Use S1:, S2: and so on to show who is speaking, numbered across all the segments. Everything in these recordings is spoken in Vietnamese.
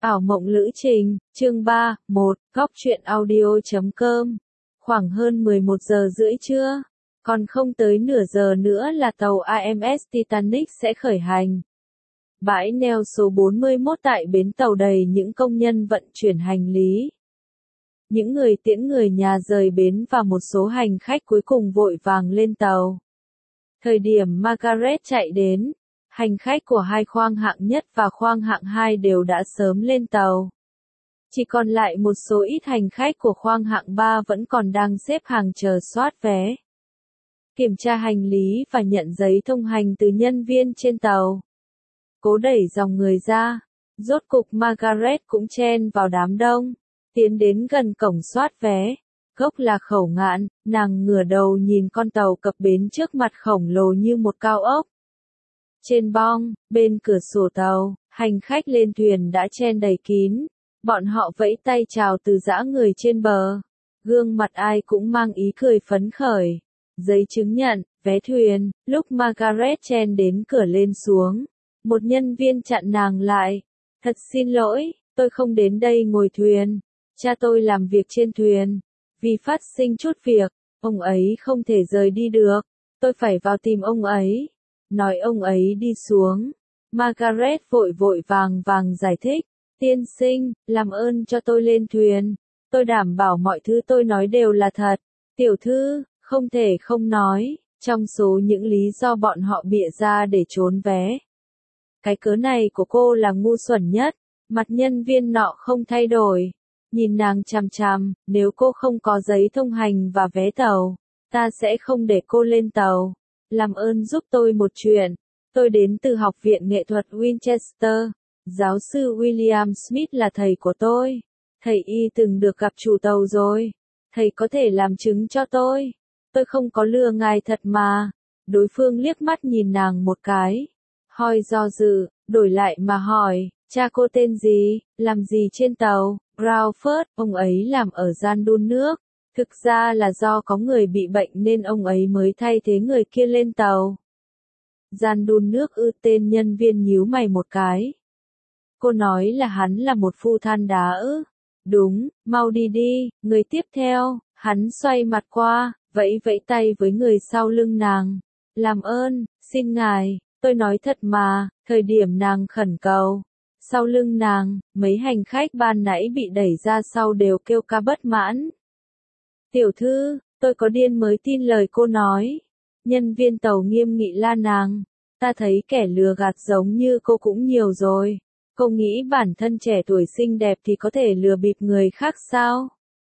S1: Ảo mộng lữ trình, chương 3, 1, góc truyện audio.com. Khoảng hơn 11 giờ rưỡi trưa, còn không tới nửa giờ nữa là tàu AMS Titanic sẽ khởi hành. Bãi neo số 41 tại bến tàu đầy những công nhân vận chuyển hành lý. Những người tiễn người nhà rời bến và một số hành khách cuối cùng vội vàng lên tàu. Thời điểm Margaret chạy đến, hành khách của hai khoang hạng nhất và khoang hạng 2 đều đã sớm lên tàu. Chỉ còn lại một số ít hành khách của khoang hạng 3 vẫn còn đang xếp hàng chờ soát vé. Kiểm tra hành lý và nhận giấy thông hành từ nhân viên trên tàu. Cố đẩy dòng người ra, rốt cục Margaret cũng chen vào đám đông, tiến đến gần cổng soát vé. Gốc là Khẩu Ngạn, nàng ngửa đầu nhìn con tàu cập bến trước mặt khổng lồ như một cao ốc. Trên bong, bên cửa sổ tàu, hành khách lên thuyền đã chen đầy kín, bọn họ vẫy tay chào từ dã người trên bờ. Gương mặt ai cũng mang ý cười phấn khởi. Giấy chứng nhận, vé thuyền, lúc Margaret chen đến cửa lên xuống. Một nhân viên chặn nàng lại. Thật xin lỗi, tôi không đến đây ngồi thuyền. Cha tôi làm việc trên thuyền. Vì phát sinh chút việc, ông ấy không thể rời đi được. Tôi phải vào tìm ông ấy. Nói ông ấy đi xuống. Margaret vội vàng giải thích. Tiên sinh, làm ơn cho tôi lên thuyền. Tôi đảm bảo mọi thứ tôi nói đều là thật. Tiểu thư, không thể không nói. Trong số những lý do bọn họ bịa ra để trốn vé, cái cớ này của cô là ngu xuẩn nhất. Mặt nhân viên nọ không thay đổi. Nhìn nàng chằm chằm, nếu cô không có giấy thông hành và vé tàu, ta sẽ không để cô lên tàu. Làm ơn giúp tôi một chuyện. Tôi đến từ Học viện Nghệ thuật Winchester. Giáo sư William Smith là thầy của tôi. Thầy y từng được gặp chủ tàu rồi. Thầy có thể làm chứng cho tôi. Tôi không có lừa ngài thật mà. Đối phương liếc mắt nhìn nàng một cái. Hơi do dự, đổi lại mà hỏi, cha cô tên gì, làm gì trên tàu? Crawford, ông ấy làm ở gian đun nước. Thực ra là do có người bị bệnh nên ông ấy mới thay thế người kia lên tàu. Gian đun nước ư? Tên nhân viên nhíu mày một cái. Cô nói là hắn là một phu than đá ư? Đúng, mau đi đi. Người tiếp theo, hắn xoay mặt qua, vẫy tay với người sau lưng nàng. Làm ơn, xin ngài, tôi nói thật mà. Thời điểm nàng khẩn cầu, sau lưng nàng, mấy hành khách ban nãy bị đẩy ra sau đều kêu ca bất mãn. Tiểu thư, tôi có điên mới tin lời cô nói. Nhân viên tàu nghiêm nghị la nàng. Ta thấy kẻ lừa gạt giống như cô cũng nhiều rồi. Cô nghĩ bản thân trẻ tuổi xinh đẹp thì có thể lừa bịp người khác sao?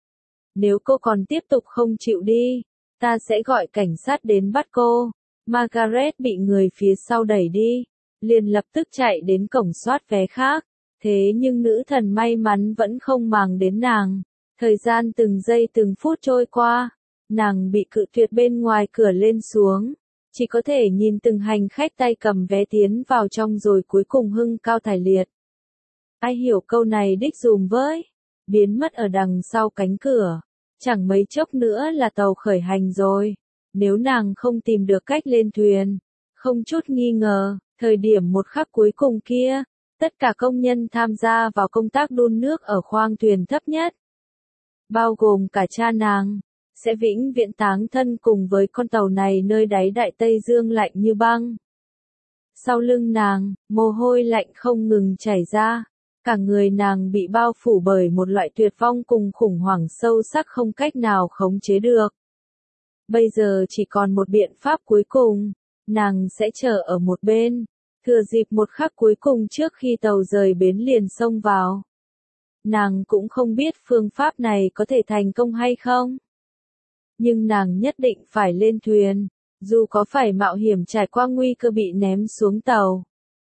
S1: Nếu cô còn tiếp tục không chịu đi, ta sẽ gọi cảnh sát đến bắt cô. Margaret bị người phía sau đẩy đi, liền lập tức chạy đến cổng soát vé khác. Thế nhưng nữ thần may mắn vẫn không màng đến nàng. Thời gian từng giây từng phút trôi qua, nàng bị cự tuyệt bên ngoài cửa lên xuống. Chỉ có thể nhìn từng hành khách tay cầm vé tiến vào trong rồi cuối cùng hưng cao thải liệt. Ai hiểu câu này đích dùm với. Biến mất ở đằng sau cánh cửa. Chẳng mấy chốc nữa là tàu khởi hành rồi. Nếu nàng không tìm được cách lên thuyền, không chút nghi ngờ, thời điểm một khắc cuối cùng kia, tất cả công nhân tham gia vào công tác đun nước ở khoang thuyền thấp nhất, bao gồm cả cha nàng, sẽ vĩnh viễn táng thân cùng với con tàu này nơi đáy Đại Tây Dương lạnh như băng. Sau lưng nàng, mồ hôi lạnh không ngừng chảy ra, cả người nàng bị bao phủ bởi một loại tuyệt vong cùng khủng hoảng sâu sắc không cách nào khống chế được. Bây giờ chỉ còn một biện pháp cuối cùng, nàng sẽ chờ ở một bên, thừa dịp một khắc cuối cùng trước khi tàu rời bến liền xông vào. Nàng cũng không biết phương pháp này có thể thành công hay không. Nhưng nàng nhất định phải lên thuyền, dù có phải mạo hiểm trải qua nguy cơ bị ném xuống tàu.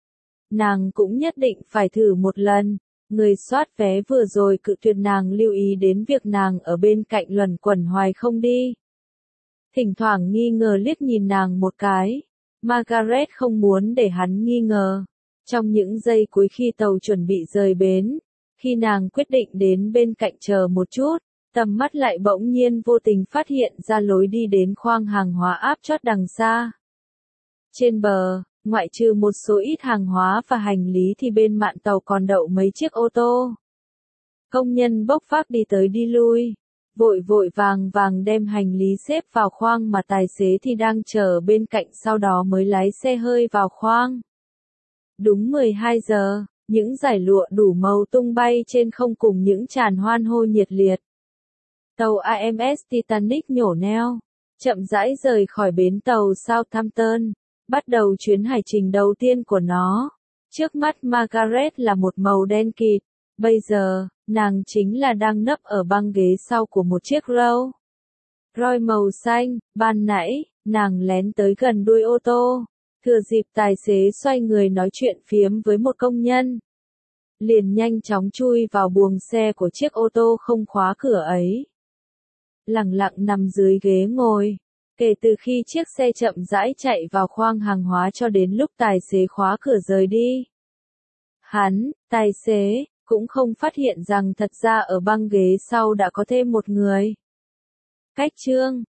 S1: Nàng cũng nhất định phải thử một lần. Người soát vé vừa rồi cự tuyệt nàng lưu ý đến việc nàng ở bên cạnh luẩn quẩn hoài không đi. Thỉnh thoảng nghi ngờ liếc nhìn nàng một cái. Margaret không muốn để hắn nghi ngờ. Trong những giây cuối khi tàu chuẩn bị rời bến, khi nàng quyết định đến bên cạnh chờ một chút, tầm mắt lại bỗng nhiên vô tình phát hiện ra lối đi đến khoang hàng hóa áp chót đằng xa. Trên bờ, Ngoại trừ một số ít hàng hóa và hành lý thì bên mạn tàu còn đậu mấy chiếc ô tô. Công nhân bốc vác đi tới đi lui, vội vội vàng vàng đem hành lý xếp vào khoang mà tài xế thì đang chờ bên cạnh, sau đó mới lái xe hơi vào khoang. Đúng 12 giờ, những dải lụa đủ màu tung bay trên không cùng những tràng hoan hô nhiệt liệt. Tàu AMS Titanic nhổ neo, chậm rãi rời khỏi bến tàu Southampton, bắt đầu chuyến hải trình đầu tiên của nó. Trước mắt Margaret là một màu đen kịt, bây giờ, nàng chính là đang nấp ở băng ghế sau của một chiếc Rolls Royce màu xanh. Ban nãy, nàng lén tới gần đuôi ô tô, thừa dịp tài xế xoay người nói chuyện phiếm với một công nhân, liền nhanh chóng chui vào buồng xe của chiếc ô tô không khóa cửa ấy. Lẳng lặng nằm dưới ghế ngồi, kể từ khi chiếc xe chậm rãi chạy vào khoang hàng hóa cho đến lúc tài xế khóa cửa rời đi. Hắn, tài xế, cũng không phát hiện rằng thật ra ở băng ghế sau đã có thêm một người. Cách chương